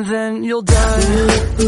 and then you'll die.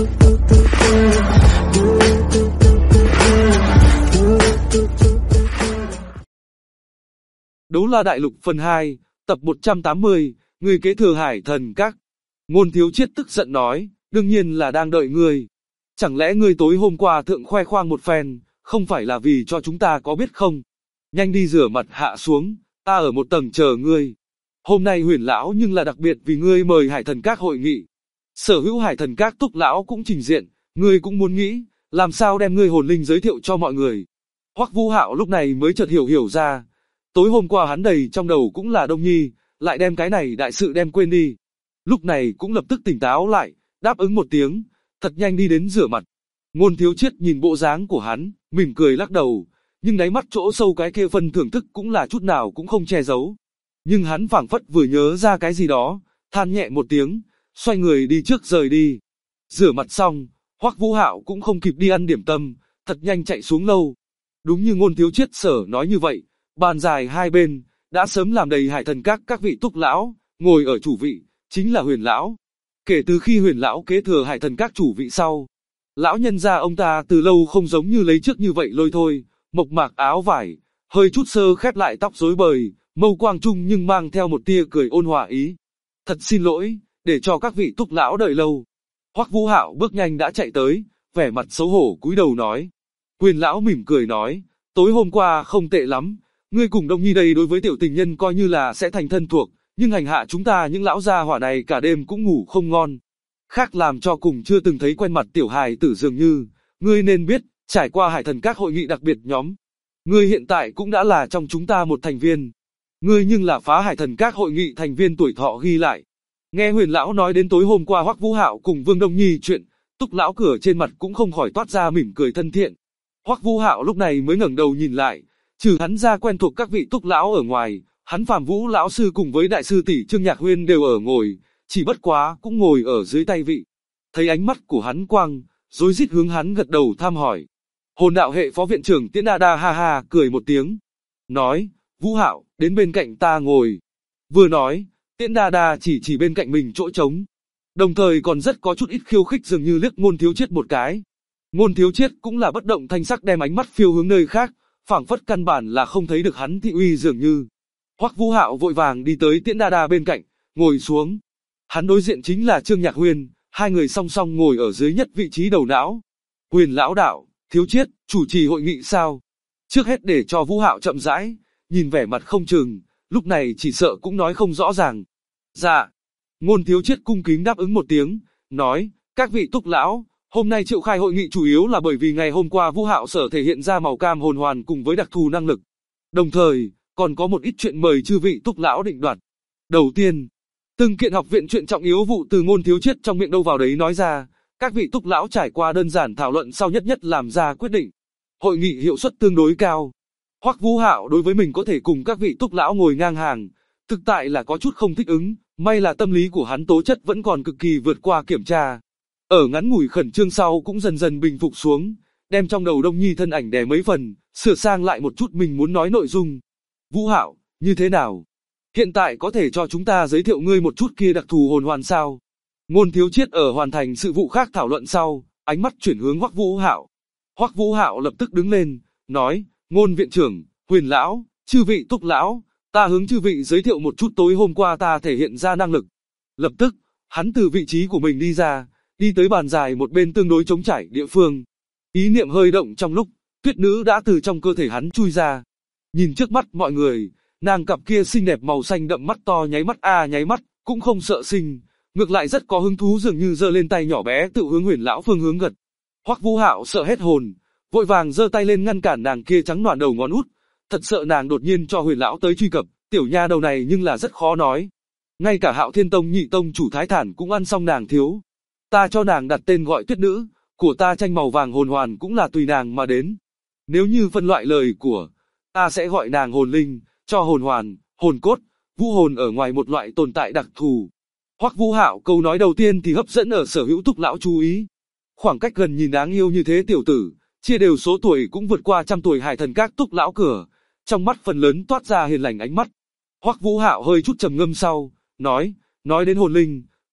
Đấu La Đại Lục phần 2, tập 180, người kế thừa Hải Thần Các. Ngôn Thiếu Chiết tức giận nói, đương nhiên là đang đợi ngươi. Chẳng lẽ ngươi tối hôm qua thượng khoe khoang một phen, không phải là vì cho chúng ta có biết không? Nhanh đi rửa mặt hạ xuống, ta ở một tầng chờ ngươi. Hôm nay Huyền lão nhưng là đặc biệt vì ngươi mời Hải Thần Các hội nghị. Sở hữu Hải Thần Các Túc lão cũng trình diện, ngươi cũng muốn nghĩ, làm sao đem ngươi hồn linh giới thiệu cho mọi người. Hoắc Vũ Hạo lúc này mới chợt hiểu ra, tối hôm qua hắn đầy trong đầu cũng là Đông Nhi, lại đem cái này đại sự đem quên đi. Lúc này cũng lập tức tỉnh táo lại, đáp ứng một tiếng, thật nhanh đi đến rửa mặt. Ngôn Thiếu Chiết nhìn bộ dáng của hắn, mỉm cười lắc đầu, nhưng đáy mắt chỗ sâu cái kia phần thưởng thức cũng là chút nào cũng không che giấu. Nhưng hắn phảng phất vừa nhớ ra cái gì đó, than nhẹ một tiếng, xoay người đi trước rời đi. Rửa mặt xong, Hoắc Vũ Hạo cũng không kịp đi ăn điểm tâm, thật nhanh chạy xuống lâu. Đúng như Ngôn Thiếu Chiết sở nói như vậy, bàn dài hai bên đã sớm làm đầy Hải Thần các vị Túc lão, ngồi ở chủ vị chính là Huyền lão. Kể từ khi Huyền lão kế thừa Hải Thần các chủ vị sau, lão nhân gia ông ta từ lâu không giống như lấy trước như vậy lôi thôi, mộc mạc áo vải, hơi chút sơ khép lại tóc rối bời, mâu quang trung nhưng mang theo một tia cười ôn hòa ý. Thật xin lỗi, để cho các vị Túc lão đợi lâu. Hoắc Vũ Hạo bước nhanh đã chạy tới, vẻ mặt xấu hổ cúi đầu nói. Huyền lão mỉm cười nói, tối hôm qua không tệ lắm, ngươi cùng Đông Nhi đây đối với tiểu tình nhân coi như là sẽ thành thân thuộc, nhưng hành hạ chúng ta những lão gia hỏa này cả đêm cũng ngủ không ngon. Khác làm cho cùng chưa từng thấy quen mặt tiểu hài tử dường như, ngươi nên biết, trải qua Hải Thần các hội nghị đặc biệt nhóm, ngươi hiện tại cũng đã là trong chúng ta một thành viên. Ngươi nhưng là phá Hải Thần các hội nghị thành viên tuổi thọ ghi lại. Nghe Huyền lão nói đến tối hôm qua Hoắc Vũ Hạo cùng Vương Đông Nhi chuyện, Túc lão cửa trên mặt cũng không khỏi toát ra mỉm cười thân thiện. Hoắc Vũ Hạo lúc này mới ngẩng đầu nhìn lại, trừ hắn ra quen thuộc các vị Túc lão ở ngoài, hắn Phạm Vũ lão sư cùng với đại sư tỷ Trương Nhạc Huyên đều ở ngồi, chỉ bất quá cũng ngồi ở dưới tay vị. Thấy ánh mắt của hắn quang, rối rít hướng hắn gật đầu thăm hỏi. Hồn đạo hệ phó viện trưởng Tiễn Đa Đa ha ha cười một tiếng, nói, Vũ Hạo, đến bên cạnh ta ngồi. Vừa nói, Tiễn Đa Đa chỉ bên cạnh mình chỗ trống, đồng thời còn rất có chút ít khiêu khích dường như liếc Ngôn Thiếu Chiết một cái. Ngôn Thiếu Chiết cũng là bất động thanh sắc đem ánh mắt phiêu hướng nơi khác, phảng phất căn bản là không thấy được hắn thị uy dường như. Hoắc Vũ Hạo vội vàng đi tới Tiễn Đa Đa bên cạnh, ngồi xuống. Hắn đối diện chính là Trương Nhạc Huyên, hai người song song ngồi ở dưới nhất vị trí đầu não. Huyền lão đạo, Thiếu Chiết, chủ trì hội nghị sao? Trước hết để cho Vũ Hạo chậm rãi, nhìn vẻ mặt không chừng, lúc này chỉ sợ cũng nói không rõ ràng. Dạ. Ngôn Thiếu Chiết cung kính đáp ứng một tiếng, nói, các vị Túc lão, hôm nay triệu khai hội nghị chủ yếu là bởi vì ngày hôm qua Vũ Hạo sở thể hiện ra màu cam hồn hoàn cùng với đặc thù năng lực. Đồng thời, còn có một ít chuyện mời chư vị Túc lão định đoạt. Đầu tiên, từng kiện học viện chuyện trọng yếu vụ từ Ngôn Thiếu Chiết trong miệng đâu vào đấy nói ra, các vị Túc lão trải qua đơn giản thảo luận sau nhất làm ra quyết định. Hội nghị hiệu suất tương đối cao. Hoắc Vũ Hạo đối với mình có thể cùng các vị Túc lão ngồi ngang hàng, thực tại là có chút không thích ứng, may là tâm lý của hắn tố chất vẫn còn cực kỳ vượt qua kiểm tra. Ở ngắn ngủi khẩn trương sau cũng dần dần bình phục xuống, đem trong đầu Đông Nhi thân ảnh đè mấy phần, sửa sang lại một chút mình muốn nói nội dung. Vũ Hạo, như thế nào? Hiện tại có thể cho chúng ta giới thiệu ngươi một chút kia đặc thù hồn hoàn sao? Ngôn Thiếu Chiết ở hoàn thành sự vụ khác thảo luận sau, ánh mắt chuyển hướng Hoắc Vũ Hạo. Hoắc Vũ Hạo lập tức đứng lên, nói, Ngôn viện trưởng, Huyền lão, chư vị Túc lão, ta hướng chư vị giới thiệu một chút tối hôm qua ta thể hiện ra năng lực. Lập tức, hắn từ vị trí của mình đi ra, đi tới bàn dài một bên tương đối trống trải địa phương. Ý niệm hơi động trong lúc, tuyết nữ đã từ trong cơ thể hắn chui ra. Nhìn trước mắt mọi người, nàng cặp kia xinh đẹp màu xanh đậm mắt to nháy mắt, cũng không sợ sinh, ngược lại rất có hứng thú dường như giơ lên tay nhỏ bé tự hướng Huyền lão phương hướng gật. Hoắc Vũ Hạo sợ hết hồn, vội vàng giơ tay lên ngăn cản nàng kia trắng noạn đầu ngón út, thật sợ nàng đột nhiên cho Huyền lão tới truy cập, tiểu nha đầu này nhưng là rất khó nói. Ngay cả Hạo Thiên Tông nhị tông chủ Thái Thản cũng ăn xong nàng thiếu. Ta cho nàng đặt tên gọi Tuyết nữ, của ta tranh màu vàng hồn hoàn cũng là tùy nàng mà đến. Nếu như phân loại lời của, ta sẽ gọi nàng hồn linh, cho hồn hoàn, hồn cốt, vũ hồn ở ngoài một loại tồn tại đặc thù. Hoắc Vũ Hạo câu nói đầu tiên thì hấp dẫn ở sở hữu Túc lão chú ý. Khoảng cách gần nhìn đáng yêu như thế tiểu tử, chia đều số tuổi cũng vượt qua trăm tuổi Hải Thần các Túc lão cửa, trong mắt phần lớn toát ra hiền lành ánh mắt. Hoắc Vũ Hạo hơi chút trầm ngâm sau, nói đến hồn linh,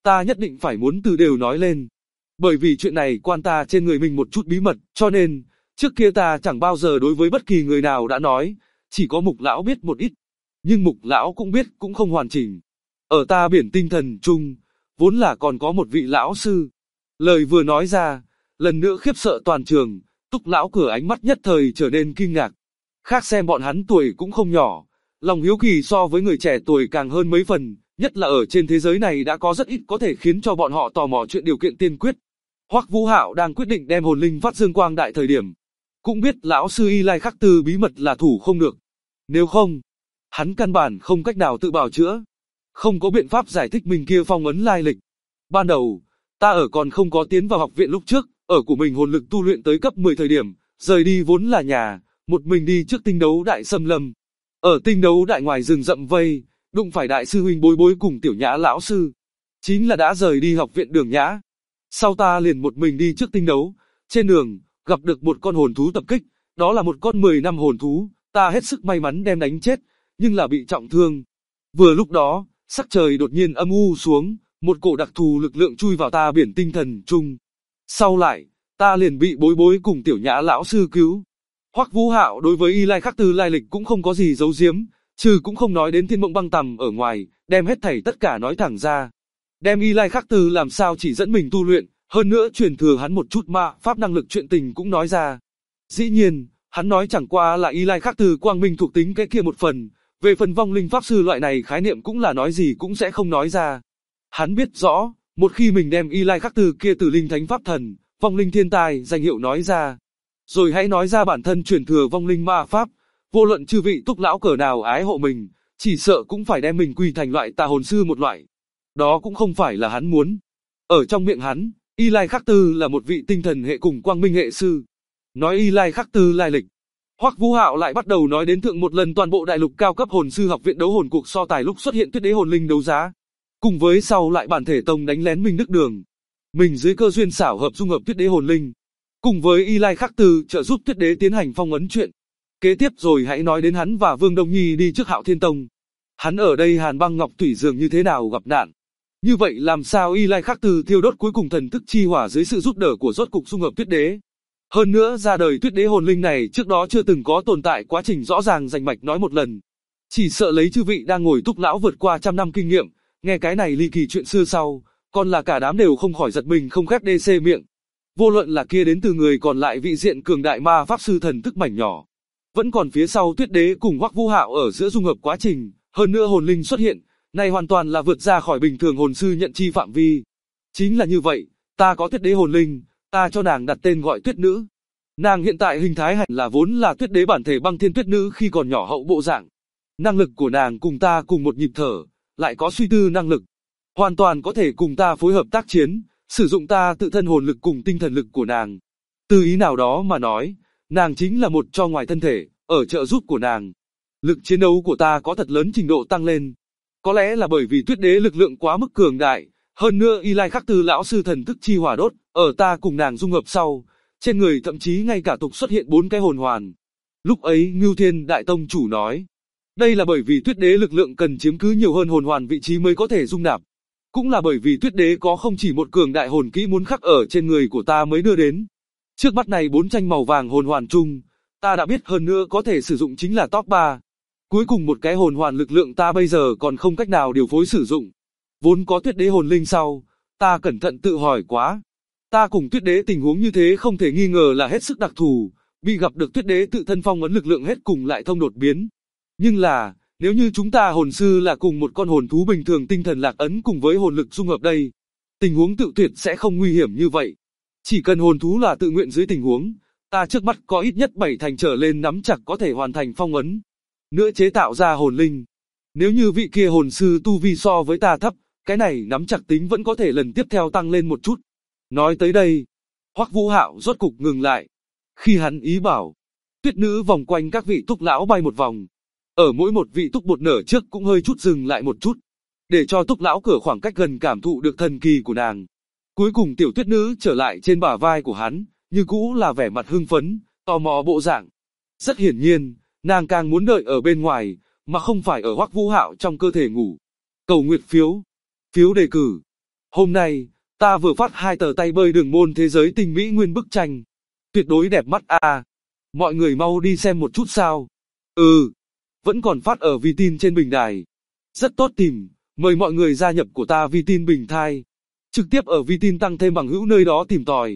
ta nhất định phải muốn từ đều nói lên. Bởi vì chuyện này quan ta trên người mình một chút bí mật, cho nên, trước kia ta chẳng bao giờ đối với bất kỳ người nào đã nói, chỉ có Mục lão biết một ít. Nhưng Mục lão cũng biết cũng không hoàn chỉnh. Ở ta biển tinh thần chung, vốn là còn có một vị lão sư. Lời vừa nói ra, lần nữa khiếp sợ toàn trường, Túc lão cửa ánh mắt nhất thời trở nên kinh ngạc. Khác xem bọn hắn tuổi cũng không nhỏ, lòng hiếu kỳ so với người trẻ tuổi càng hơn mấy phần, nhất là ở trên thế giới này đã có rất ít có thể khiến cho bọn họ tò mò chuyện điều kiện tiên quyết. Hoắc Vũ Hạo đang quyết định đem hồn linh phát dương quang đại thời điểm, cũng biết lão sư Y Lai Khắc Tư bí mật là thủ không được. Nếu không, hắn căn bản không cách nào tự bào chữa, không có biện pháp giải thích mình kia phong ấn lai lịch. Ban đầu, ta ở còn không có tiến vào học viện lúc trước, ở của mình hồn lực tu luyện tới cấp 10 thời điểm, rời đi vốn là nhà, một mình đi trước tinh đấu đại xâm lâm. Ở tinh đấu đại ngoài rừng rậm vây, đụng phải đại sư huynh Bối Bối cùng Tiểu Nhã lão sư. Chính là đã rời đi học viện Đường Nhã. Sau ta liền một mình đi trước tinh đấu, trên đường, gặp được một con hồn thú tập kích, đó là một con 10 năm hồn thú, ta hết sức may mắn đem đánh chết, nhưng là bị trọng thương. Vừa lúc đó, sắc trời đột nhiên âm u xuống, một cổ đặc thù lực lượng chui vào ta biển tinh thần chung. Sau lại, ta liền bị Bối Bối cùng Tiểu Nhã lão sư cứu. Hoắc Vũ Hạo đối với Y Lai Khắc Tư lai lịch cũng không có gì giấu giếm, trừ cũng không nói đến Thiên Mộng Băng Tầm ở ngoài, đem hết thảy tất cả nói thẳng ra. Đem Y Lai Khắc Tư làm sao chỉ dẫn mình tu luyện, hơn nữa truyền thừa hắn một chút ma pháp năng lực chuyện tình cũng nói ra. Dĩ nhiên, hắn nói chẳng qua là Y Lai Khắc Tư quang minh thuộc tính cái kia một phần, về phần vong linh pháp sư loại này khái niệm cũng là nói gì cũng sẽ không nói ra. Hắn biết rõ, một khi mình đem Y Lai Khắc Tư kia từ linh thánh pháp thần, vong linh thiên tài danh hiệu nói ra, rồi hãy nói ra bản thân truyền thừa vong linh ma pháp, vô luận chư vị Túc lão cỡ nào ái hộ mình, chỉ sợ cũng phải đem mình quy thành loại tà hồn sư một loại. Đó cũng không phải là hắn muốn. Ở trong miệng hắn, Y Lai Khắc Tư là một vị tinh thần hệ cùng quang minh hệ sư. Nói Y Lai Khắc Tư lai lịch, Hoắc Vũ Hạo lại bắt đầu nói đến thượng một lần toàn bộ đại lục cao cấp hồn sư học viện đấu hồn cuộc so tài lúc xuất hiện Tuyết Đế hồn linh đấu giá, cùng với sau lại bản thể tông đánh lén Minh Đức Đường. Mình dưới cơ duyên xảo hợp dung hợp Tuyết Đế hồn linh, cùng với Y Lai Khắc Tư trợ giúp Tuyết Đế tiến hành phong ấn chuyện. Kế tiếp rồi hãy nói đến hắn và Vương Đông Nhi đi trước Hạo Thiên Tông. Hắn ở đây Hàn Băng Ngọc Thủy dường như thế nào gặp nạn. Như vậy làm sao Y Lai Khắc Tư thiêu đốt cuối cùng thần thức chi hỏa dưới sự giúp đỡ của rốt cục dung hợp Tuyết Đế. Hơn nữa ra đời Tuyết Đế hồn linh này trước đó chưa từng có tồn tại quá trình rõ ràng rành mạch nói một lần. Chỉ sợ lấy chư vị đang ngồi Túc lão vượt qua trăm năm kinh nghiệm, nghe cái này ly kỳ chuyện xưa sau, còn là cả đám đều không khỏi giật mình không khép đê xê miệng. Vô luận là kia đến từ người còn lại vị diện cường đại ma pháp sư thần thức mảnh nhỏ, vẫn còn phía sau Tuyết Đế cùng Hoắc Vũ Hạo ở giữa dung hợp quá trình, hơn nữa hồn linh xuất hiện, này hoàn toàn là vượt ra khỏi bình thường hồn sư nhận chi phạm vi. Chính là như vậy, ta có Tuyết Đế hồn linh, ta cho nàng đặt tên gọi Tuyết Nữ. Nàng hiện tại hình thái hẳn là vốn là Tuyết Đế bản thể Băng Thiên Tuyết Nữ khi còn nhỏ hậu bộ dạng. Năng lực của nàng cùng ta cùng một nhịp thở, lại có suy tư năng lực, hoàn toàn có thể cùng ta phối hợp tác chiến, sử dụng ta tự thân hồn lực cùng tinh thần lực của nàng. Từ ý nào đó mà nói, nàng chính là một cho ngoài thân thể, ở trợ giúp của nàng. Lực chiến đấu của ta có thật lớn trình độ tăng lên. Có lẽ là bởi vì Tuyết Đế lực lượng quá mức cường đại, hơn nữa Y Lai Khắc Tư lão sư thần thức chi hỏa đốt, ở ta cùng nàng dung hợp sau, trên người thậm chí ngay cả tục xuất hiện 4 cái hồn hoàn. Lúc ấy Ngưu Thiên Đại Tông chủ nói, đây là bởi vì Tuyết Đế lực lượng cần chiếm cứ nhiều hơn hồn hoàn vị trí mới có thể dung nạp. Cũng là bởi vì Tuyết Đế có không chỉ một cường đại hồn kỹ muốn khắc ở trên người của ta mới đưa đến. Trước mắt này 4 tranh màu vàng hồn hoàn chung, ta đã biết hơn nữa có thể sử dụng chính là top 3. Cuối cùng một cái hồn hoàn lực lượng ta bây giờ còn không cách nào điều phối sử dụng. Vốn có Tuyết Đế hồn linh sau, ta cẩn thận tự hỏi quá. Ta cùng Tuyết Đế tình huống như thế không thể nghi ngờ là hết sức đặc thù, bị gặp được Tuyết Đế tự thân phong ấn lực lượng hết cùng lại thông đột biến. Nhưng là, nếu như chúng ta hồn sư là cùng một con hồn thú bình thường tinh thần lạc ấn cùng với hồn lực dung hợp đây, tình huống tự tuyệt sẽ không nguy hiểm như vậy. Chỉ cần hồn thú là tự nguyện dưới tình huống, ta trước mắt có ít nhất 7 thành trở lên nắm chặt có thể hoàn thành phong ấn. Nữa chế tạo ra hồn linh. Nếu như vị kia hồn sư tu vi so với ta thấp, cái này nắm chặt tính vẫn có thể lần tiếp theo tăng lên một chút. Nói tới đây, Hoắc Vũ Hạo rốt cục ngừng lại. Khi hắn ý bảo, Tuyết Nữ vòng quanh các vị Túc lão bay một vòng. Ở mỗi một vị Túc bột nở trước cũng hơi chút dừng lại một chút, để cho Túc lão cửa khoảng cách gần cảm thụ được thần kỳ của nàng. Cuối cùng tiểu Tuyết Nữ trở lại trên bả vai của hắn, như cũ là vẻ mặt hưng phấn, tò mò bộ dạng. Rất hiển nhiên, nàng càng muốn đợi ở bên ngoài, mà không phải ở Hoắc Vũ Hạo trong cơ thể ngủ. Cầu nguyện phiếu. Phiếu đề cử. Hôm nay, ta vừa phát 2 tờ tay bơi đường môn thế giới tinh mỹ nguyên bức tranh. Tuyệt đối đẹp mắt à. Mọi người mau đi xem một chút sao. Vẫn còn phát ở Vi Tin trên bình đài. Rất tốt tìm, mời mọi người gia nhập của ta Vi Tin Bình Thai. Trực tiếp ở Vi Tin tăng thêm bằng hữu nơi đó tìm tòi,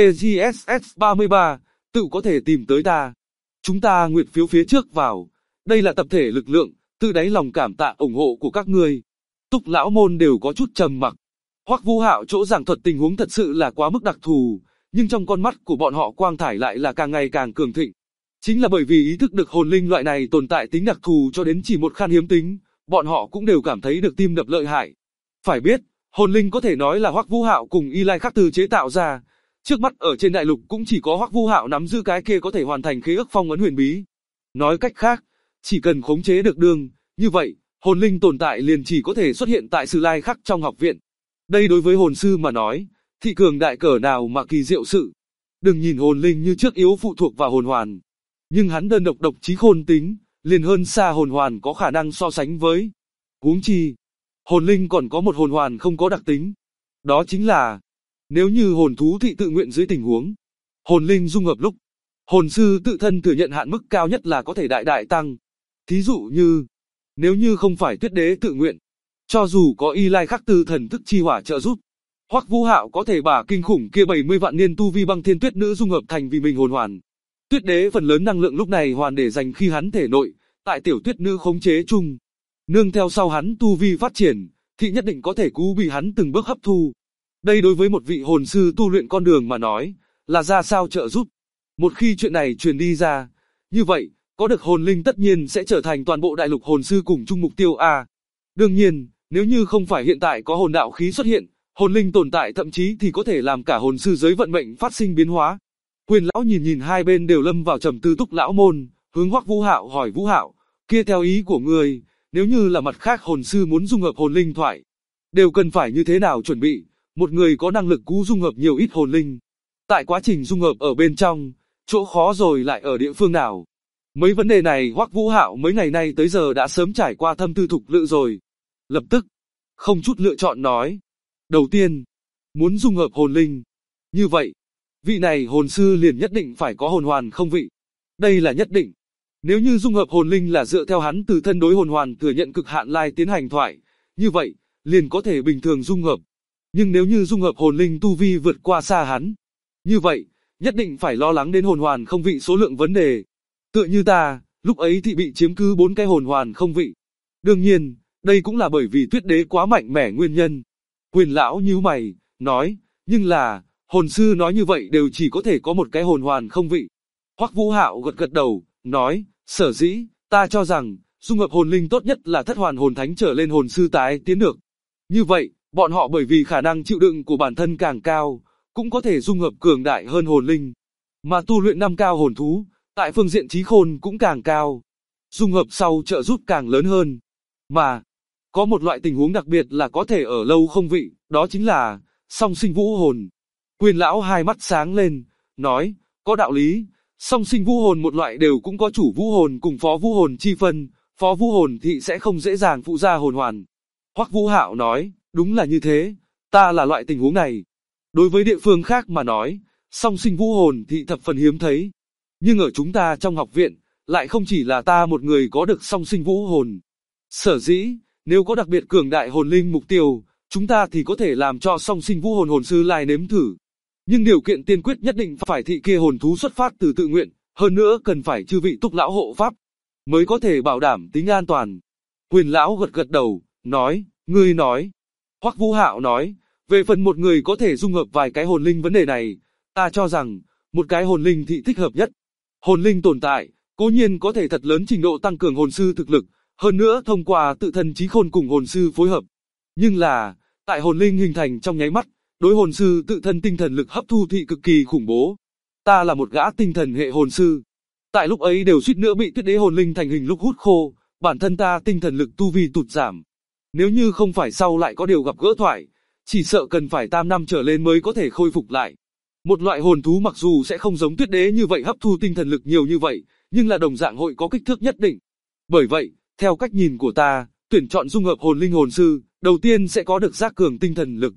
TGSS33, tự có thể tìm tới ta. Chúng ta nguyện phiếu phía trước vào. Đây là tập thể lực lượng, tự đáy lòng cảm tạ ủng hộ của các ngươi. Túc lão môn đều có chút trầm mặc. Hoắc Vũ Hạo chỗ giảng thuật tình huống thật sự là quá mức đặc thù, nhưng trong con mắt của bọn họ quang thải lại là càng ngày càng cường thịnh. Chính là bởi vì ý thức được hồn linh loại này tồn tại tính đặc thù cho đến chỉ một khan hiếm tính, bọn họ cũng đều cảm thấy được tim đập lợi hại. Phải biết, hồn linh có thể nói là Hoắc Vũ Hạo cùng Y Lai Khắc Từ chế tạo ra. Trước mắt ở trên đại lục cũng chỉ có Hoắc Vũ Hạo nắm giữ cái kia có thể hoàn thành khế ước phong ấn huyền bí. Nói cách khác, chỉ cần khống chế được đường, như vậy, hồn linh tồn tại liền chỉ có thể xuất hiện tại Sử Lai Khắc trong học viện. Đây đối với hồn sư mà nói, thị cường đại cỡ nào mà kỳ diệu sự. Đừng nhìn hồn linh như trước yếu phụ thuộc vào hồn hoàn, nhưng hắn đơn độc độc trí khôn tính, liền hơn xa hồn hoàn có khả năng so sánh với. Huống chi, hồn linh còn có một hồn hoàn không có đặc tính. Đó chính là, nếu như hồn thú thị tự nguyện dưới tình huống, hồn linh dung hợp lúc, hồn sư tự thân thừa nhận hạn mức cao nhất là có thể đại đại tăng. Thí dụ như, nếu như không phải Tuyết Đế tự nguyện, cho dù có Y Lai Khắc Từ thần thức chi hỏa trợ giúp, Hoắc Vũ Hạo có thể bả kinh khủng kia 70 vạn niên tu vi băng thiên tuyết nữ dung hợp thành vì mình hồn hoàn. Tuyết Đế phần lớn năng lượng lúc này hoàn để dành khi hắn thể nội, tại tiểu tuyết nữ khống chế chung. Nương theo sau hắn tu vi phát triển, thì nhất định có thể cứu bị hắn từng bước hấp thu. Đây đối với một vị hồn sư tu luyện con đường mà nói, là ra sao trợ giúp. Một khi chuyện này truyền đi ra, như vậy, có được hồn linh tất nhiên sẽ trở thành toàn bộ đại lục hồn sư cùng chung mục tiêu A. Đương nhiên, nếu như không phải hiện tại có hồn đạo khí xuất hiện, hồn linh tồn tại thậm chí thì có thể làm cả hồn sư giới vận mệnh phát sinh biến hóa. Huyền lão nhìn nhìn hai bên đều lâm vào trầm tư Túc lão môn, hướng Hoắc Vũ Hạo hỏi Vũ Hạo, kia theo ý của ngươi, nếu như là mặt khác hồn sư muốn dung hợp hồn linh thoại, đều cần phải như thế nào chuẩn bị, một người có năng lực cứu dung hợp nhiều ít hồn linh. Tại quá trình dung hợp ở bên trong, chỗ khó rồi lại ở địa phương nào? Mấy vấn đề này Hoắc Vũ Hạo mấy ngày nay tới giờ đã sớm trải qua thâm tư thục lự rồi. Lập tức, không chút lựa chọn nói. Đầu tiên, muốn dung hợp hồn linh. Như vậy, vị này hồn sư liền nhất định phải có hồn hoàn không vị. Đây là nhất định. Nếu như dung hợp hồn linh là dựa theo hắn từ thân đối hồn hoàn thừa nhận cực hạn lai tiến hành thoại, như vậy, liền có thể bình thường dung hợp. Nhưng nếu như dung hợp hồn linh tu vi vượt qua xa hắn, như vậy, nhất định phải lo lắng đến hồn hoàn không vị số lượng vấn đề. Tựa như ta, lúc ấy thì bị chiếm cứ 4 cái hồn hoàn không vị. Đương nhiên, đây cũng là bởi vì Tuyết Đế quá mạnh mẽ nguyên nhân. Huyền lão nhíu mày, nói, nhưng là, hồn sư nói như vậy đều chỉ có thể có một cái hồn hoàn không vị. Hoắc Vũ Hạo gật gật đầu, nói, sở dĩ, ta cho rằng, dung hợp hồn linh tốt nhất là thất hoàn hồn thánh trở lên hồn sư tái tiến được. Như vậy, bọn họ bởi vì khả năng chịu đựng của bản thân càng cao, cũng có thể dung hợp cường đại hơn hồn linh. Mà tu luyện 5 cao hồn thú, tại phương diện trí khôn cũng càng cao. Dung hợp sau trợ giúp càng lớn hơn. Mà, có một loại tình huống đặc biệt là có thể ở lâu không vị, đó chính là, song sinh vũ hồn. Huyền lão hai mắt sáng lên, nói, có đạo lý, song sinh vũ hồn một loại đều cũng có chủ vũ hồn cùng phó vũ hồn chi phân, phó vũ hồn thì sẽ không dễ dàng phụ ra hồn hoàn. Hoắc Vũ Hạo nói, đúng là như thế, ta là loại tình huống này. Đối với địa phương khác mà nói, song sinh vũ hồn thì thập phần hiếm thấy. Nhưng ở chúng ta trong học viện, lại không chỉ là ta một người có được song sinh vũ hồn. Sở dĩ, nếu có đặc biệt cường đại hồn linh mục tiêu, chúng ta thì có thể làm cho song sinh vũ hồn hồn sư lai nếm thử. Nhưng điều kiện tiên quyết nhất định phải thị kia hồn thú xuất phát từ tự nguyện, hơn nữa cần phải chư vị Túc lão hộ pháp, mới có thể bảo đảm tính an toàn. Huyền lão gật gật đầu, nói, ngươi nói. Hoắc Vũ Hạo nói, về phần một người có thể dung hợp vài cái hồn linh vấn đề này, ta cho rằng, một cái hồn linh thị thích hợp nhất. Hồn linh tồn tại, cố nhiên có thể thật lớn trình độ tăng cường hồn sư thực lực, hơn nữa thông qua tự thân trí khôn cùng hồn sư phối hợp. Nhưng là, tại hồn linh hình thành trong nháy mắt, đối hồn sư tự thân tinh thần lực hấp thu thị cực kỳ khủng bố. Ta là một gã tinh thần hệ hồn sư. Tại lúc ấy đều suýt nữa bị Tuyết Đế hồn linh thành hình lúc hút khô, bản thân ta tinh thần lực tu vi tụt giảm. Nếu như không phải sau lại có điều gặp gỡ thoại, chỉ sợ cần phải tam năm trở lên mới có thể khôi phục lại. Một loại hồn thú mặc dù sẽ không giống Tuyết Đế như vậy hấp thu tinh thần lực nhiều như vậy, nhưng là đồng dạng hội có kích thước nhất định. Bởi vậy, theo cách nhìn của ta, tuyển chọn dung hợp hồn linh hồn sư, đầu tiên sẽ có được giác cường tinh thần lực.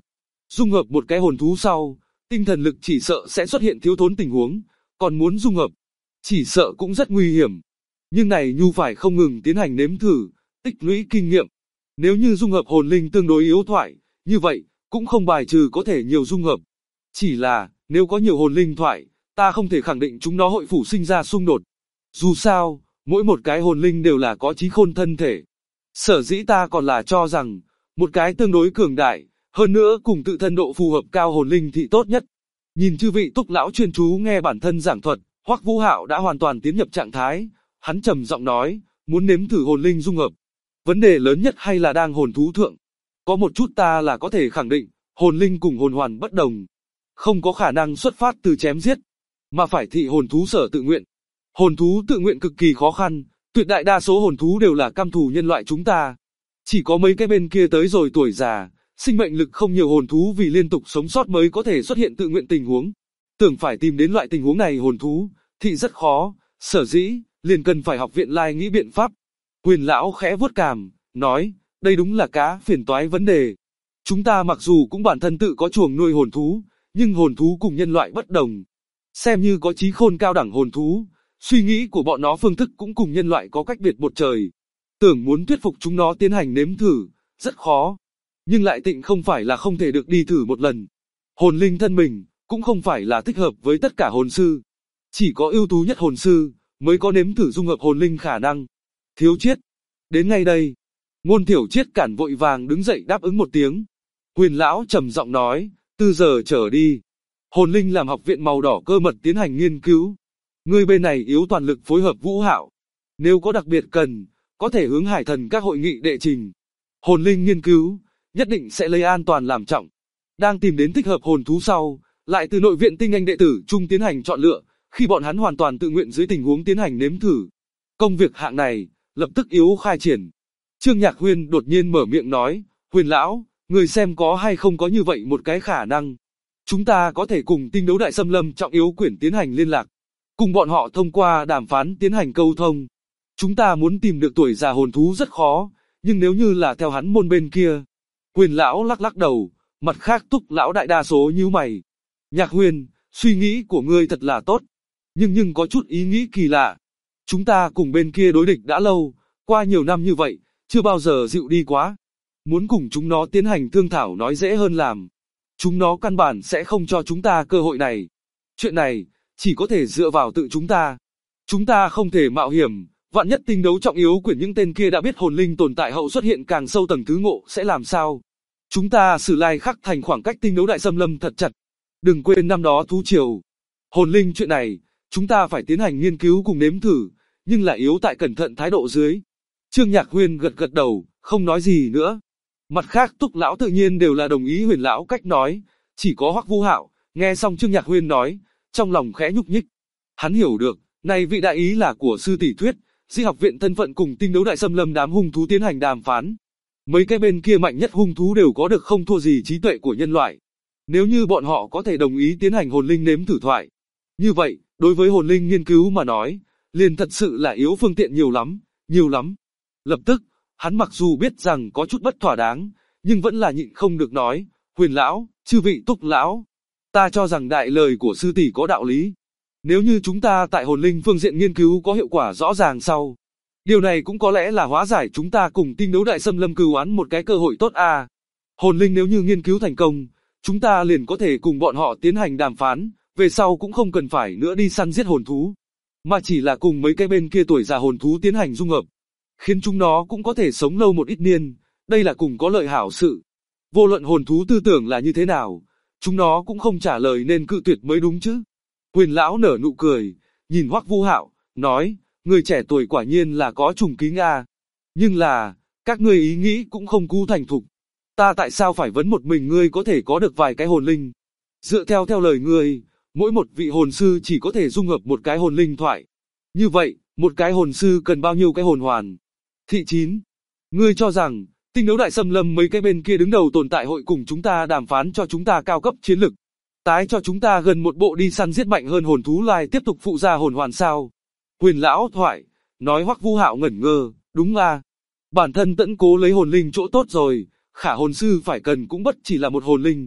Dung hợp một cái hồn thú sau, tinh thần lực chỉ sợ sẽ xuất hiện thiếu thốn tình huống, còn muốn dung hợp, chỉ sợ cũng rất nguy hiểm. Nhưng này Nhu phải không ngừng tiến hành nếm thử, tích lũy kinh nghiệm. Nếu như dung hợp hồn linh tương đối yếu thoại, như vậy, cũng không bài trừ có thể nhiều dung hợp. Chỉ là, nếu có nhiều hồn linh thoại, ta không thể khẳng định chúng nó hội phủ sinh ra xung đột. Dù sao, mỗi một cái hồn linh đều là có trí khôn thân thể. Sở dĩ ta còn là cho rằng, một cái tương đối cường đại, hơn nữa cùng tự thân độ phù hợp cao hồn linh thì tốt nhất. Nhìn chư vị Túc lão chuyên chú nghe bản thân giảng thuật, Hoắc Vũ Hạo đã hoàn toàn tiến nhập trạng thái, hắn trầm giọng nói, muốn nếm thử hồn linh dung hợp. Vấn đề lớn nhất hay là đang hồn thú thượng. Có một chút ta là có thể khẳng định, hồn linh cùng hồn hoàn bất đồng. Không có khả năng xuất phát từ chém giết, mà phải thị hồn thú sở tự nguyện. Hồn thú tự nguyện cực kỳ khó khăn, tuyệt đại đa số hồn thú đều là căm thù nhân loại chúng ta. Chỉ có mấy cái bên kia tới rồi tuổi già, sinh mệnh lực không nhiều hồn thú vì liên tục sống sót mới có thể xuất hiện tự nguyện tình huống. Tưởng phải tìm đến loại tình huống này hồn thú, thì rất khó, sở dĩ, liền cần phải học viện lai nghĩ biện pháp. Huyền lão khẽ vuốt cằm, nói, đây đúng là cá phiền toái vấn đề. Chúng ta mặc dù cũng bản thân tự có chuồng nuôi hồn thú, nhưng hồn thú cùng nhân loại bất đồng. Xem như có trí khôn cao đẳng hồn thú, suy nghĩ của bọn nó phương thức cũng cùng nhân loại có cách biệt một trời. Tưởng muốn thuyết phục chúng nó tiến hành nếm thử, rất khó. Nhưng lại tịnh không phải là không thể được đi thử một lần. Hồn linh thân mình, cũng không phải là thích hợp với tất cả hồn sư. Chỉ có ưu tú nhất hồn sư, mới có nếm thử dung hợp hồn linh khả năng. Thiếu Chiết. Đến ngay đây. Ngôn Thiểu Chiết cản vội vàng đứng dậy đáp ứng một tiếng. Huyền lão trầm giọng nói, từ giờ trở đi. Hồn linh làm học viện màu đỏ cơ mật tiến hành nghiên cứu. Người bên này yếu toàn lực phối hợp Vũ Hạo. Nếu có đặc biệt cần, có thể hướng Hải Thần các hội nghị đệ trình. Hồn linh nghiên cứu, nhất định sẽ lấy an toàn làm trọng. Đang tìm đến thích hợp hồn thú sau, lại từ nội viện tinh anh đệ tử chung tiến hành chọn lựa, khi bọn hắn hoàn toàn tự nguyện dưới tình huống tiến hành nếm thử. Công việc hạng này, lập tức yếu khai triển. Trương Nhạc Huyên đột nhiên mở miệng nói, Huyền lão, người xem có hay không có như vậy một cái khả năng. Chúng ta có thể cùng Tinh Đấu Đại Xâm Lâm trọng yếu quyển tiến hành liên lạc. Cùng bọn họ thông qua đàm phán tiến hành câu thông. Chúng ta muốn tìm được tuổi già hồn thú rất khó, nhưng nếu như là theo hắn môn bên kia. Huyền lão lắc lắc đầu, mặt khác Túc lão đại đa số nhíu mày. Nhạc Huyền, suy nghĩ của ngươi thật là tốt, nhưng có chút ý nghĩ kỳ lạ. Chúng ta cùng bên kia đối địch đã lâu, qua nhiều năm như vậy, chưa bao giờ dịu đi quá. Muốn cùng chúng nó tiến hành thương thảo nói dễ hơn làm. Chúng nó căn bản sẽ không cho chúng ta cơ hội này. Chuyện này, chỉ có thể dựa vào tự chúng ta. Chúng ta không thể mạo hiểm, vạn nhất tinh đấu trọng yếu quyển những tên kia đã biết hồn linh tồn tại hậu xuất hiện càng sâu tầng thứ ngộ sẽ làm sao? Chúng ta Sử Lai Khắc Thành khoảng cách Tinh Đấu Đại Xâm Lâm thật chặt. Đừng quên năm đó thú triều. Hồn linh chuyện này, chúng ta phải tiến hành nghiên cứu cùng nếm thử, nhưng lại yếu tại cẩn thận thái độ dưới. Trương Nhạc Huyên gật gật đầu, không nói gì nữa. Mặt khác Túc lão tự nhiên đều là đồng ý Huyền lão cách nói, chỉ có Hoắc Vũ Hạo, nghe xong Trương Nhạc Huyên nói, trong lòng khẽ nhúc nhích. Hắn hiểu được, này vị đại ý là của sư tỷ thuyết, Di học viện thân phận cùng Tinh Đấu Đại Xâm Lâm đám hung thú tiến hành đàm phán. Mấy cái bên kia mạnh nhất hung thú đều có được không thua gì trí tuệ của nhân loại. Nếu như bọn họ có thể đồng ý tiến hành hồn linh nếm thử thoại. Như vậy, đối với hồn linh nghiên cứu mà nói, liền thật sự là yếu phương tiện nhiều lắm, nhiều lắm. Lập tức, hắn mặc dù biết rằng có chút bất thỏa đáng, nhưng vẫn là nhịn không được nói, Huyền lão, chư vị Túc lão, ta cho rằng đại lời của sư tỷ có đạo lý. Nếu như chúng ta tại hồn linh phương diện nghiên cứu có hiệu quả rõ ràng sau, điều này cũng có lẽ là hóa giải chúng ta cùng Tinh Đấu Đại Xâm Lâm cừu oán một cái cơ hội tốt à. Hồn linh nếu như nghiên cứu thành công, chúng ta liền có thể cùng bọn họ tiến hành đàm phán, về sau cũng không cần phải nữa đi săn giết hồn thú, mà chỉ là cùng mấy cái bên kia tuổi già hồn thú tiến hành dung hợp, khiến chúng nó cũng có thể sống lâu một ít niên, đây là cùng có lợi hảo sự. Vô luận hồn thú tư tưởng là như thế nào, chúng nó cũng không trả lời nên cự tuyệt mới đúng chứ. Huyền lão nở nụ cười, nhìn Hoắc Vũ Hạo, nói, người trẻ tuổi quả nhiên là có trùng kính a. Nhưng là, các ngươi ý nghĩ cũng không cũ thành thục. Ta tại sao phải vấn một mình ngươi có thể có được vài cái hồn linh? Dựa theo lời ngươi, mỗi một vị hồn sư chỉ có thể dung hợp một cái hồn linh thoại. Như vậy, một cái hồn sư cần bao nhiêu cái hồn hoàn? Thị 9. Ngươi cho rằng, Tinh Đấu Đại Xâm Lâm mấy cái bên kia đứng đầu tồn tại hội cùng chúng ta đàm phán cho chúng ta cao cấp chiến lực. Tái cho chúng ta gần một bộ đi săn giết mạnh hơn hồn thú lai tiếp tục phụ ra hồn hoàn sao? Huyền lão thoại, nói Hoắc Vũ Hạo ngẩn ngơ, đúng à? Bản thân tẫn cố lấy hồn linh chỗ tốt rồi, khả hồn sư phải cần cũng bất chỉ là một hồn linh.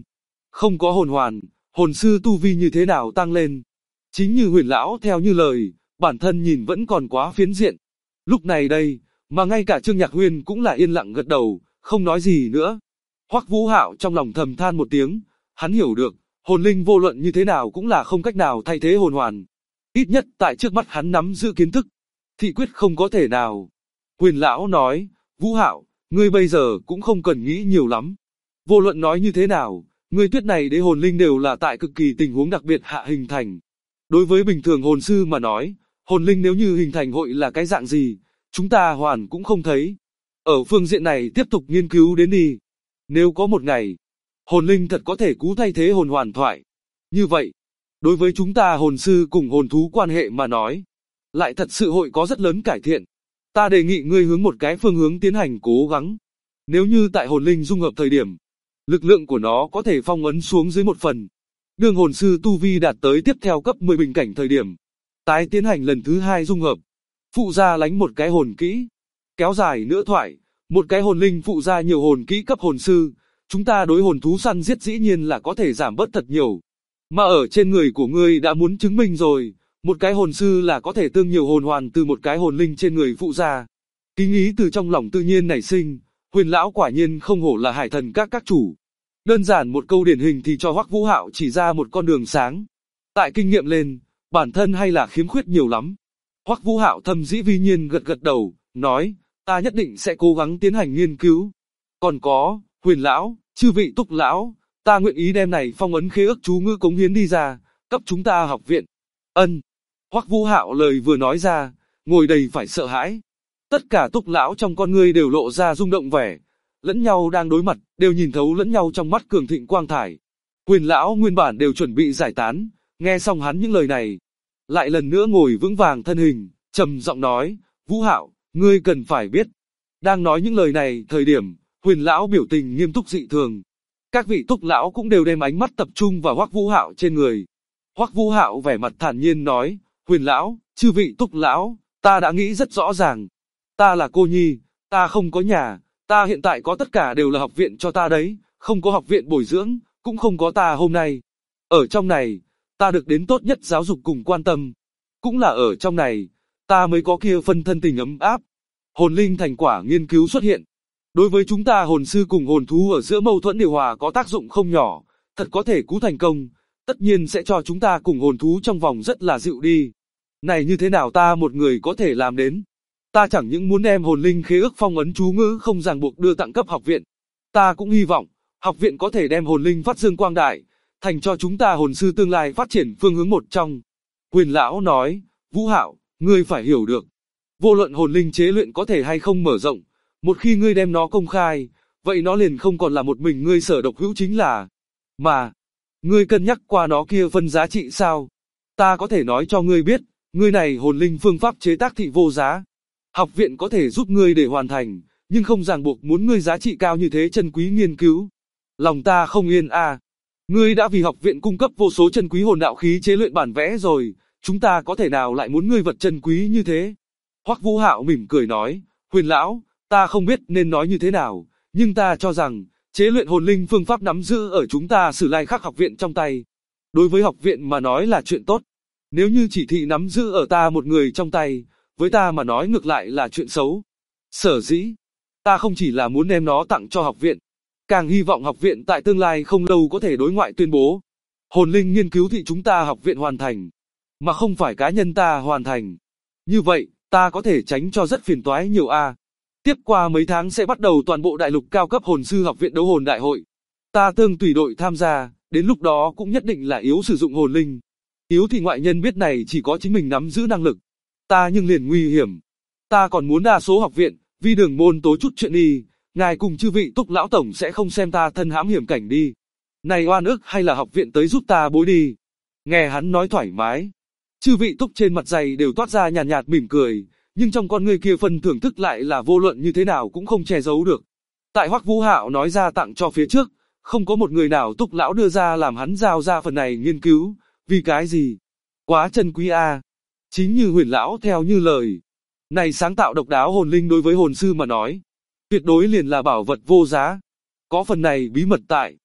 Không có hồn hoàn, hồn sư tu vi như thế nào tăng lên? Chính như Huyền lão theo như lời, bản thân nhìn vẫn còn quá phiến diện. Lúc này đây, mà ngay cả Trương Nhạc Huyên cũng là yên lặng gật đầu, không nói gì nữa. Hoắc Vũ Hạo trong lòng thầm than một tiếng, hắn hiểu được, hồn linh vô luận như thế nào cũng là không cách nào thay thế hồn hoàn. Ít nhất tại trước mắt hắn nắm giữ kiến thức, thị quyết không có thể nào. Huyền lão nói, Vũ Hạo, ngươi bây giờ cũng không cần nghĩ nhiều lắm. Vô luận nói như thế nào, ngươi tuyết này đế hồn linh đều là tại cực kỳ tình huống đặc biệt hạ hình thành. Đối với bình thường hồn sư mà nói, hồn linh nếu như hình thành hội là cái dạng gì, chúng ta hoàn cũng không thấy. Ở phương diện này tiếp tục nghiên cứu đến đi. Nếu có một ngày, hồn linh thật có thể cứu thay thế hồn hoàn thoại. Như vậy, đối với chúng ta hồn sư cùng hồn thú quan hệ mà nói, lại thật sự hội có rất lớn cải thiện. Ta đề nghị ngươi hướng một cái phương hướng tiến hành cố gắng. Nếu như tại hồn linh dung hợp thời điểm, lực lượng của nó có thể phong ấn xuống dưới một phần. Đương hồn sư tu vi đạt tới tiếp theo cấp 10 bình cảnh thời điểm, tái tiến hành lần thứ 2 dung hợp. Phụ gia lánh một cái hồn kỹ. Kéo dài nữa thoại, một cái hồn linh phụ gia nhiều hồn kỹ cấp hồn sư, chúng ta đối hồn thú săn giết dĩ nhiên là có thể giảm bớt thật nhiều. Mà ở trên người của ngươi đã muốn chứng minh rồi, một cái hồn sư là có thể tương nhiều hồn hoàn từ một cái hồn linh trên người phụ gia. Kính ý từ trong lòng tự nhiên nảy sinh, Huyền lão quả nhiên không hổ là hải thần các chủ. Đơn giản một câu điển hình thì cho Hoắc Vũ Hạo chỉ ra một con đường sáng. Tại kinh nghiệm lên, bản thân hay là khiếm khuyết nhiều lắm. Hoắc Vũ Hạo thầm dĩ vi nhiên gật gật đầu, nói, ta nhất định sẽ cố gắng tiến hành nghiên cứu. Còn có, Huyền lão, chư vị Túc lão, ta nguyện ý đem này phong ấn khế ước chú ngữ cống hiến đi ra, cấp chúng ta học viện. Ân. Hoắc Vũ Hạo lời vừa nói ra, ngồi đầy phải sợ hãi. Tất cả Túc lão trong con ngươi đều lộ ra rung động vẻ, lẫn nhau đang đối mặt, đều nhìn thấu lẫn nhau trong mắt cường thịnh quang thải. Huyền lão nguyên bản đều chuẩn bị giải tán, nghe xong hắn những lời này, lại lần nữa ngồi vững vàng thân hình, trầm giọng nói, Vũ Hạo, ngươi cần phải biết. Đang nói những lời này thời điểm, Huyền lão biểu tình nghiêm túc dị thường. Các vị Túc lão cũng đều đem ánh mắt tập trung vào Hoắc Vũ Hạo trên người. Hoắc Vũ Hạo vẻ mặt thản nhiên nói, Huyền lão, chư vị Túc lão, ta đã nghĩ rất rõ ràng. Ta là cô nhi, ta không có nhà, ta hiện tại có tất cả đều là học viện cho ta đấy, không có học viện bồi dưỡng, cũng không có ta hôm nay. Ở trong này, ta được đến tốt nhất giáo dục cùng quan tâm. Cũng là ở trong này, ta mới có kia phân thân tình ấm áp. Hồn linh thành quả nghiên cứu xuất hiện. Đối với chúng ta hồn sư cùng hồn thú ở giữa mâu thuẫn điều hòa có tác dụng không nhỏ, thật có thể cứu thành công, tất nhiên sẽ cho chúng ta cùng hồn thú trong vòng rất là dịu đi. Này như thế nào ta một người có thể làm đến? Ta chẳng những muốn đem hồn linh khế ước phong ấn chú ngữ không ràng buộc đưa tặng cấp học viện. Ta cũng hy vọng, học viện có thể đem hồn linh phát dương quang đại, thành cho chúng ta hồn sư tương lai phát triển phương hướng một trong. Huyền lão nói, Vũ Hạo, ngươi phải hiểu được. Vô luận hồn linh chế luyện có thể hay không mở rộng, một khi ngươi đem nó công khai, vậy nó liền không còn là một mình ngươi sở độc hữu chính là. Mà, ngươi cân nhắc qua nó kia phân giá trị sao? Ta có thể nói cho ngươi biết, ngươi này hồn linh phương pháp chế tác thị vô giá. Học viện có thể giúp ngươi để hoàn thành, nhưng không ràng buộc muốn ngươi giá trị cao như thế chân quý nghiên cứu. Lòng ta không yên a. Ngươi đã vì học viện cung cấp vô số chân quý hồn đạo khí chế luyện bản vẽ rồi, chúng ta có thể nào lại muốn ngươi vật chân quý như thế? Hoắc Vũ Hạo mỉm cười nói, Huyền lão, ta không biết nên nói như thế nào, nhưng ta cho rằng, chế luyện hồn linh phương pháp nắm giữ ở chúng ta Sử Lai Khắc học viện trong tay. Đối với học viện mà nói là chuyện tốt. Nếu như chỉ thị nắm giữ ở ta một người trong tay, với ta mà nói ngược lại là chuyện xấu. Sở dĩ, ta không chỉ là muốn đem nó tặng cho học viện, càng hy vọng học viện tại tương lai không lâu có thể đối ngoại tuyên bố. Hồn linh nghiên cứu thị chúng ta học viện hoàn thành, mà không phải cá nhân ta hoàn thành. Như vậy, ta có thể tránh cho rất phiền toái nhiều a. Tiếp qua mấy tháng sẽ bắt đầu toàn bộ đại lục cao cấp hồn sư học viện đấu hồn đại hội. Ta tương tùy đội tham gia, đến lúc đó cũng nhất định là yếu sử dụng hồn linh. Yếu thì ngoại nhân biết này chỉ có chính mình nắm giữ năng lực. Ta nhưng liền nguy hiểm. Ta còn muốn đa số học viện, vì đường môn tố chút chuyện đi, ngài cùng chư vị Túc lão tổng sẽ không xem ta thân hãm hiểm cảnh đi. Này oan ức hay là học viện tới giúp ta bối đi. Nghe hắn nói thoải mái. Chư vị Túc trên mặt dày đều toát ra nhàn nhạt mỉm cười, nhưng trong con người kia phần thưởng thức lại là vô luận như thế nào cũng không che giấu được. Tại Hoắc Vũ Hạo nói ra tặng cho phía trước, không có một người nào Túc lão đưa ra làm hắn giao ra phần này nghiên cứu, vì cái gì? Quá chân quý a. Chính như Huyền lão theo như lời, này sáng tạo độc đáo hồn linh đối với hồn sư mà nói, tuyệt đối liền là bảo vật vô giá. Có phần này bí mật tại,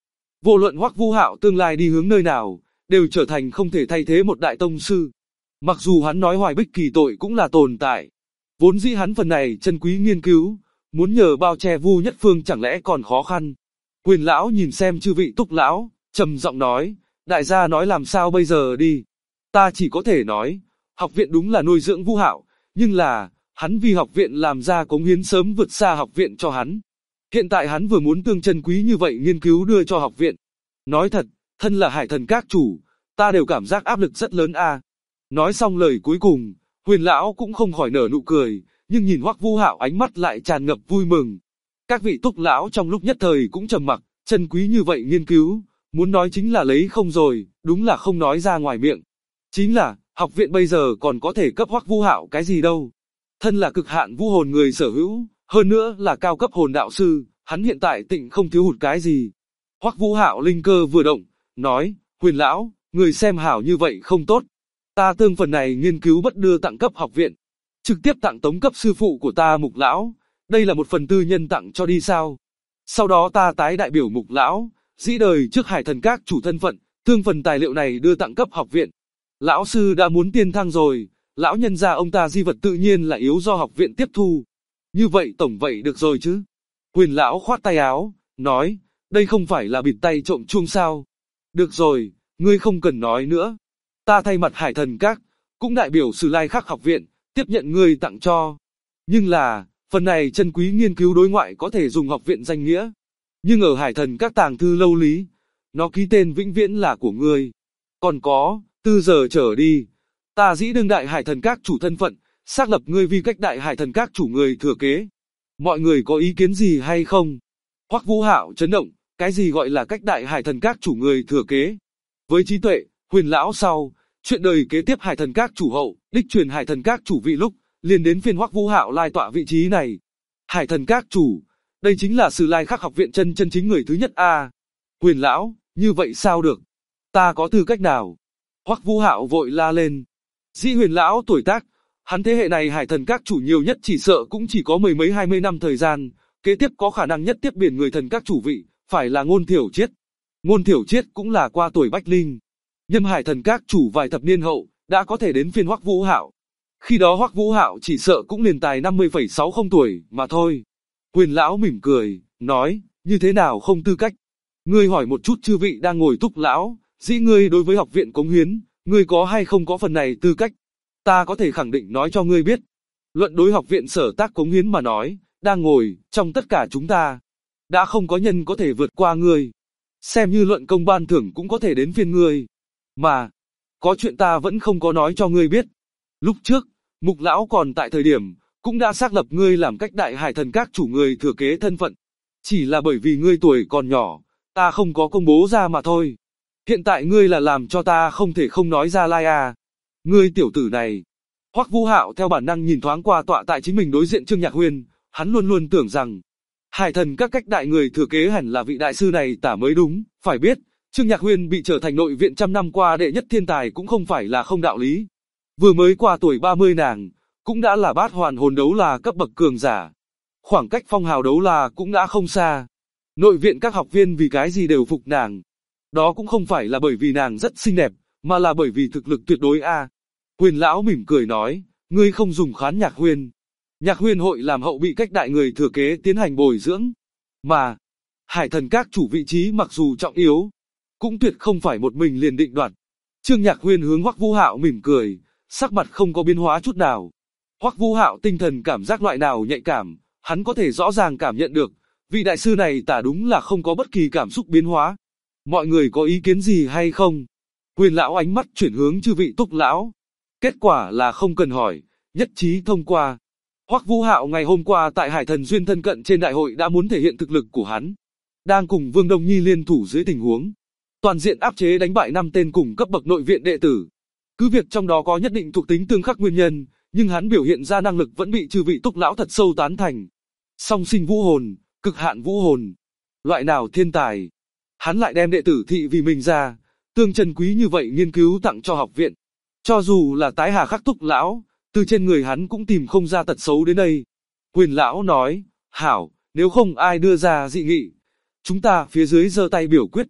Vô luận Hoắc Vũ Hạo tương lai đi hướng nơi nào, đều trở thành không thể thay thế một đại tông sư. Mặc dù hắn nói Hoài Bích kỳ tội cũng là tồn tại. Vốn dĩ hắn phần này chân quý nghiên cứu, muốn nhờ bao che Vu Nhất Phương chẳng lẽ còn khó khăn. Quyền lão nhìn xem chư vị Túc lão, trầm giọng nói, đại gia nói làm sao bây giờ đi. Ta chỉ có thể nói, học viện đúng là nuôi dưỡng Vũ Hạo, nhưng là, hắn vì học viện làm ra cống hiến sớm vượt xa học viện cho hắn. Hiện tại hắn vừa muốn tương chân quý như vậy nghiên cứu đưa cho học viện. Nói thật, thân là Hải Thần các chủ, ta đều cảm giác áp lực rất lớn a. Nói xong lời cuối cùng, Huyền lão cũng không khỏi nở nụ cười, nhưng nhìn Hoắc Vũ Hạo ánh mắt lại tràn ngập vui mừng. Các vị Túc lão trong lúc nhất thời cũng trầm mặc, chân quý như vậy nghiên cứu, muốn nói chính là lấy không rồi, đúng là không nói ra ngoài miệng. Chính là, học viện bây giờ còn có thể cấp Hoắc Vũ Hạo cái gì đâu. Thân là cực hạn vũ hồn người sở hữu, hơn nữa là cao cấp hồn đạo sư, hắn hiện tại tịnh không thiếu hụt cái gì. Hoắc Vũ Hạo linh cơ vừa động, nói, Huyền lão, người xem hảo như vậy không tốt. Ta tương phần này nghiên cứu bất đưa tặng cấp học viện, trực tiếp tặng tống cấp sư phụ của ta Mục lão, đây là một phần tư nhân tặng cho đi sao. Sau đó ta tái đại biểu Mục lão, dĩ đời trước Hải Thần các chủ thân phận, tương phần tài liệu này đưa tặng cấp học viện. Lão sư đã muốn tiên thăng rồi, lão nhân gia ông ta di vật tự nhiên là yếu do học viện tiếp thu. Như vậy tổng vậy được rồi chứ. Huyền lão khoát tay áo, nói, đây không phải là bịt tay trộm chuông sao. Được rồi, ngươi không cần nói nữa. Ta thay mặt Hải Thần các, cũng đại biểu Sử Lai Khắc học viện, tiếp nhận ngươi tặng cho. Nhưng là, phần này chân quý nghiên cứu đối ngoại có thể dùng học viện danh nghĩa. Nhưng ở Hải Thần các tàng thư lâu lý, nó ký tên vĩnh viễn là của ngươi. Còn có, từ giờ trở đi, ta dĩ đương đại Hải Thần các chủ thân phận, xác lập ngươi vi cách đại Hải Thần các chủ người thừa kế. Mọi người có ý kiến gì hay không? Hoắc Vũ Hạo chấn động, cái gì gọi là cách đại Hải Thần các chủ người thừa kế? Với trí tuệ, Huyền lão sau, chuyện đời kế tiếp Hải Thần các chủ hậu, đích truyền Hải Thần các chủ vị lúc, liền đến phiên Hoắc Vũ Hạo lai tọa vị trí này. Hải Thần các chủ, đây chính là Sử Lai Khắc học viện chân chính người thứ nhất a. Huyền lão, như vậy sao được? Ta có tư cách nào? Hoắc Vũ Hạo vội la lên. Dĩ Huyền lão tuổi tác, hắn thế hệ này Hải Thần các chủ nhiều nhất chỉ sợ cũng chỉ có mười mấy 20 năm thời gian, kế tiếp có khả năng nhất tiếp biển người thần các chủ vị, phải là Ngôn Thiểu Triết. Ngôn Thiểu Triết cũng là qua tuổi Bách Linh. Nhâm Hải Thần các chủ vài thập niên hậu, đã có thể đến phiên Hoắc Vũ Hạo. Khi đó Hoắc Vũ Hạo chỉ sợ cũng liền tài 50,60 tuổi mà thôi. Huyền lão mỉm cười, nói, như thế nào không tư cách? Ngươi hỏi một chút chư vị đang ngồi Túc lão, dĩ ngươi đối với học viện cống hiến, ngươi có hay không có phần này tư cách? Ta có thể khẳng định nói cho ngươi biết. Luận đối học viện sở tác cống hiến mà nói, đang ngồi, trong tất cả chúng ta, đã không có nhân có thể vượt qua ngươi. Xem như luận công ban thưởng cũng có thể đến phiên ngươi. Mà, có chuyện ta vẫn không có nói cho ngươi biết. Lúc trước, Mục lão còn tại thời điểm, cũng đã xác lập ngươi làm cách đại Hải Thần các chủ người thừa kế thân phận. Chỉ là bởi vì ngươi tuổi còn nhỏ, ta không có công bố ra mà thôi. Hiện tại ngươi là làm cho ta không thể không nói ra lai à. Ngươi tiểu tử này. Hoắc Vũ Hạo theo bản năng nhìn thoáng qua tọa tại chính mình đối diện Trương Nhạc Huyên, hắn luôn luôn tưởng rằng Hải Thần các cách đại người thừa kế hẳn là vị đại sư này tả mới đúng, phải biết, Trương Nhạc Huyên bị trở thành nội viện trăm năm qua đệ nhất thiên tài cũng không phải là không đạo lý. Vừa mới qua tuổi 30 nàng, cũng đã là bát hoàn hồn đấu là cấp bậc cường giả. Khoảng cách phong hào đấu là cũng đã không xa. Nội viện các học viên vì cái gì đều phục nàng. Đó cũng không phải là bởi vì nàng rất xinh đẹp, mà là bởi vì thực lực tuyệt đối a. Huyền lão mỉm cười nói, ngươi không dùng khán Nhạc Huyên. Nhạc Huyên hội làm hậu bị cách đại người thừa kế tiến hành bồi dưỡng. Mà, Hải Thần các chủ vị trí mặc dù trọng yếu, cũng tuyệt không phải một mình liền định đoạt. Trương Nhạc Huyên hướng Hoắc Vũ Hạo mỉm cười, sắc mặt không có biến hóa chút nào. Hoắc Vũ Hạo tinh thần cảm giác loại nào nhạy cảm, hắn có thể rõ ràng cảm nhận được, vị đại sư này tả đúng là không có bất kỳ cảm xúc biến hóa. Mọi người có ý kiến gì hay không? Huyền lão ánh mắt chuyển hướng chư vị Túc lão. Kết quả là không cần hỏi, nhất trí thông qua. Hoắc Vũ Hạo ngày hôm qua tại Hải Thần Duyên thân cận trên đại hội đã muốn thể hiện thực lực của hắn. Đang cùng Vương Đông Nhi liên thủ dưới tình huống toàn diện áp chế đánh bại 5 tên cùng cấp bậc nội viện đệ tử. Cứ việc trong đó có nhất định thuộc tính tương khắc nguyên nhân, nhưng hắn biểu hiện ra năng lực vẫn bị chư vị Túc lão thật sâu tán thành. Song sinh vũ hồn, cực hạn vũ hồn, loại nào thiên tài. Hắn lại đem đệ tử thị vì mình ra, tương chân quý như vậy nghiên cứu tặng cho học viện. Cho dù là tái hà khắc Túc lão, từ trên người hắn cũng tìm không ra tật xấu đến đây. Huyền lão nói, hảo, nếu không ai đưa ra dị nghị, chúng ta phía dưới giơ tay biểu quyết.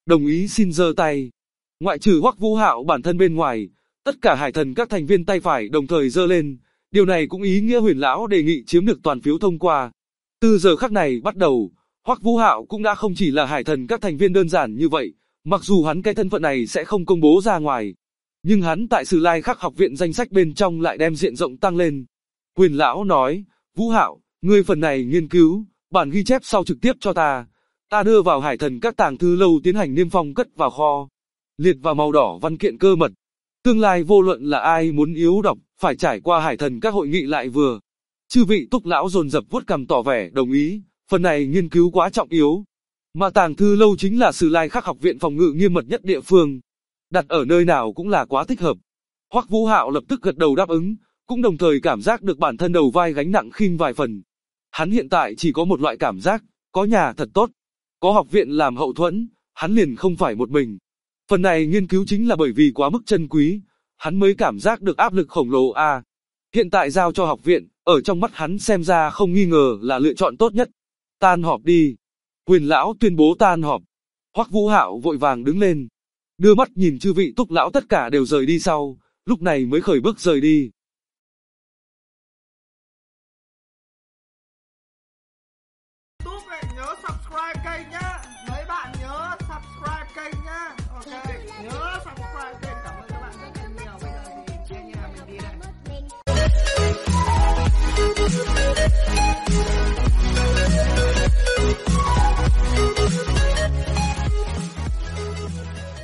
Đồng ý xin giơ tay. Ngoại trừ Hoắc Vũ Hạo bản thân bên ngoài, tất cả hải thần các thành viên tay phải đồng thời giơ lên. Điều này cũng ý nghĩa Huyền lão đề nghị chiếm được toàn phiếu thông qua. Từ giờ khắc này bắt đầu, Hoắc Vũ Hạo cũng đã không chỉ là hải thần các thành viên đơn giản như vậy, mặc dù hắn cái thân phận này sẽ không công bố ra ngoài, nhưng hắn tại Sử Lai Khắc học viện danh sách bên trong lại đem diện rộng tăng lên. Huyền lão nói, Vũ Hạo, ngươi phần này nghiên cứu, bản ghi chép sau trực tiếp cho ta đưa vào hải thần các tàng thư lâu tiến hành niêm phong cất vào kho, liệt vào màu đỏ văn kiện cơ mật. Tương lai vô luận là ai muốn yếu đọc, phải trải qua hải thần các hội nghị lại vừa. Chư vị Túc lão dồn dập vuốt cằm tỏ vẻ đồng ý, phần này nghiên cứu quá trọng yếu. Mà tàng thư lâu chính là Sử Lai Khắc học viện phòng ngự nghiêm mật nhất địa phương, đặt ở nơi nào cũng là quá thích hợp. Hoắc Vũ Hạo lập tức gật đầu đáp ứng, cũng đồng thời cảm giác được bản thân đầu vai gánh nặng khinh vài phần. Hắn hiện tại chỉ có một loại cảm giác, có nhà thật tốt, có học viện làm hậu thuẫn, hắn liền không phải một mình. Phần này nghiên cứu chính là bởi vì quá mức chân quý, hắn mới cảm giác được áp lực khổng lồ a. Hiện tại giao cho học viện, ở trong mắt hắn xem ra không nghi ngờ là lựa chọn tốt nhất. Tan họp đi. Huyền lão tuyên bố tan họp. Hoắc Vũ Hạo vội vàng đứng lên, đưa mắt nhìn chư vị Túc lão tất cả đều rời đi sau, lúc này mới khởi bước rời đi.